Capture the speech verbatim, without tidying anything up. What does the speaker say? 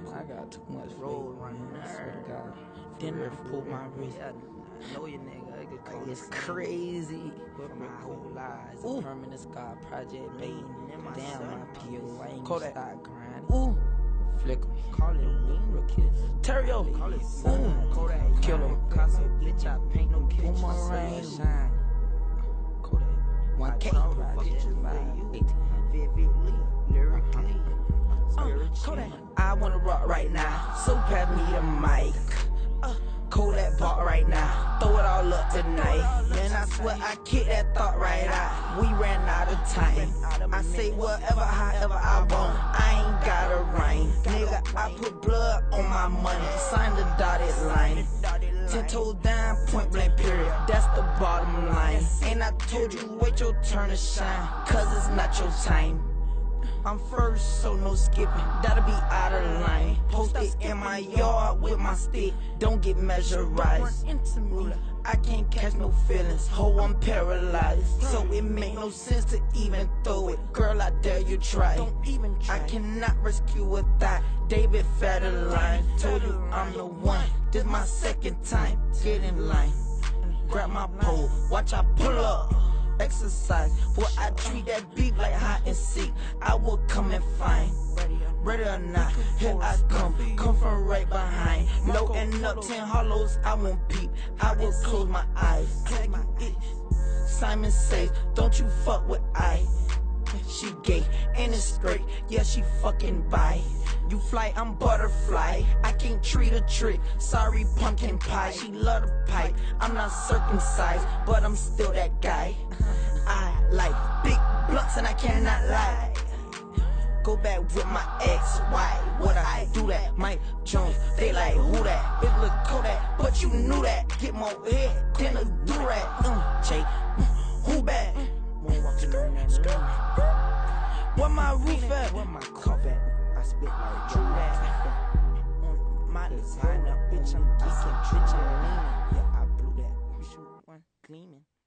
I got too much roll running. I swear to God. Then I pull my wrist. I know you nigga. Like it's crazy. For my whole life. Ooh. Permanent scar project made. Damn my P O. I ain't gonna start grinding. Ooh. Flick 'em. Call it Wing Kiss. Terrio. Call it Boom. Kodak. Kill 'em. Picasso. Bitch, I paint no kids. Boomerang. Shine. Kodak. one K. Project eighteen hundred. Lyrically. Kodak. I wanna rock right now, so pass me the mic. Uh, Kodak bought right now, throw it all up tonight. Man, I swear I kicked that thought right out. We ran out of time. I say whatever, however I want. I ain't got a rhyme. Nigga, I put blood on my money, sign the dotted line. Ten toes down, point blank period, that's the bottom line. And I told you, wait your turn to shine, cause it's not your time. I'm first, so no skipping, that'll be out of line. Posted in my yard with my stick, don't get measurized. Into me, I can't catch no feelings, ho, I'm paralyzed. So it make no sense to even throw it, girl, I dare you try. Don't even try. I cannot rescue a thought, David Federline. Told you I'm the one, this my second time, get in line. Grab my pole, watch I pull up. Exercise, boy, I treat that beat like hide and seek. I will come and find, ready or not, here I come, come from right behind. Low and up, ten hollows, I won't peep, I will close my eyes. Simon says, don't you fuck with I. She gay, and it's straight, yeah, she fucking bi. You fly, I'm butterfly, I can't treat a trick. Sorry, pumpkin pie, she love the pipe. I'm not circumcised, but I'm still that guy. I like big blunts and I cannot lie. Go back with my ex, why would I do that? Mike Jones, they like, who that? It look Kodak, but you knew that. Get more head than a do-rag. Um, Jay, who bad? Where my roof at? Where my cup at? I spit like true that. On my designer, bitch, I'm geeking, bitch, I'm leaning. Yeah, I blew that. You shoot one, gleaming.